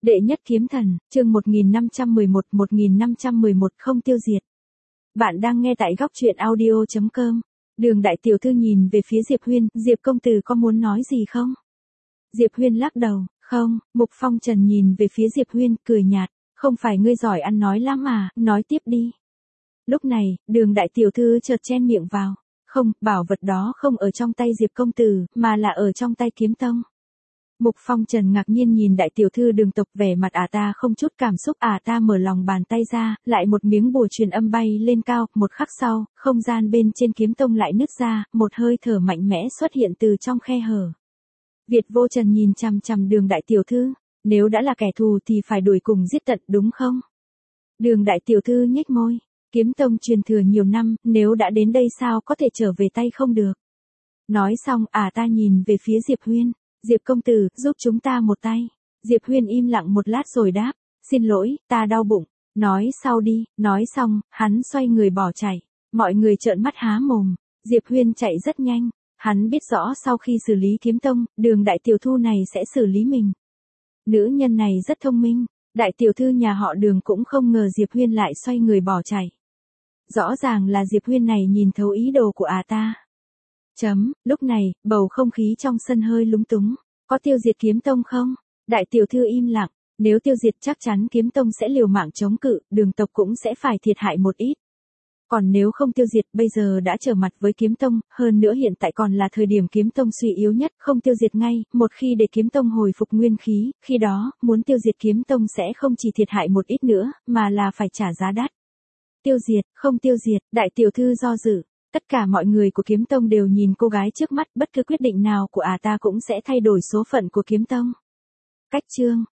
Đệ nhất kiếm thần, chương 1511 không tiêu diệt. Bạn đang nghe tại góc truyện audio.com. Đường đại tiểu thư nhìn về phía Diệp Huyên, Diệp công tử có muốn nói gì không? Diệp Huyên lắc đầu, không. Mục Phong Trần nhìn về phía Diệp Huyên, cười nhạt, không phải ngươi giỏi ăn nói lắm mà, nói tiếp đi. Lúc này, đường đại tiểu thư chợt chen miệng vào, không, bảo vật đó không ở trong tay Diệp công tử, mà là ở trong tay kiếm tông. Mục Phong Trần ngạc nhiên nhìn đại tiểu thư Đường tộc, vẻ mặt ta không chút cảm xúc, ta mở lòng bàn tay ra, lại một miếng bùa truyền âm bay lên cao, một khắc sau, không gian bên trên kiếm tông lại nứt ra, một hơi thở mạnh mẽ xuất hiện từ trong khe hở. Việt Vô Trần nhìn chằm chằm Đường đại tiểu thư, nếu đã là kẻ thù thì phải đuổi cùng giết tận đúng không? Đường đại tiểu thư nhếch môi, kiếm tông truyền thừa nhiều năm, nếu đã đến đây sao có thể trở về tay không được. Nói xong, ta nhìn về phía Diệp Huyên. Diệp công tử, giúp chúng ta một tay. Diệp Huyên im lặng một lát rồi đáp, xin lỗi, ta đau bụng. Nói sau đi, nói xong, hắn xoay người bỏ chạy. Mọi người trợn mắt há mồm. Diệp Huyên chạy rất nhanh. Hắn biết rõ sau khi xử lý kiếm tông, Đường đại tiểu thư này sẽ xử lý mình. Nữ nhân này rất thông minh. Đại tiểu thư nhà họ Đường cũng không ngờ Diệp Huyên lại xoay người bỏ chạy. Rõ ràng là Diệp Huyên này nhìn thấu ý đồ của ta. Lúc này, bầu không khí trong sân hơi lúng túng. Có tiêu diệt kiếm tông không? Đại tiểu thư im lặng. Nếu tiêu diệt chắc chắn kiếm tông sẽ liều mạng chống cự, Đường tộc cũng sẽ phải thiệt hại một ít. Còn nếu không tiêu diệt, bây giờ đã trở mặt với kiếm tông, hơn nữa hiện tại còn là thời điểm kiếm tông suy yếu nhất, không tiêu diệt ngay, một khi để kiếm tông hồi phục nguyên khí, khi đó, muốn tiêu diệt kiếm tông sẽ không chỉ thiệt hại một ít nữa, mà là phải trả giá đắt. Tiêu diệt, không tiêu diệt, đại tiểu thư do dự. Tất cả mọi người của kiếm tông đều nhìn cô gái trước mắt, bất cứ quyết định nào của ta cũng sẽ thay đổi số phận của kiếm tông. Cách chương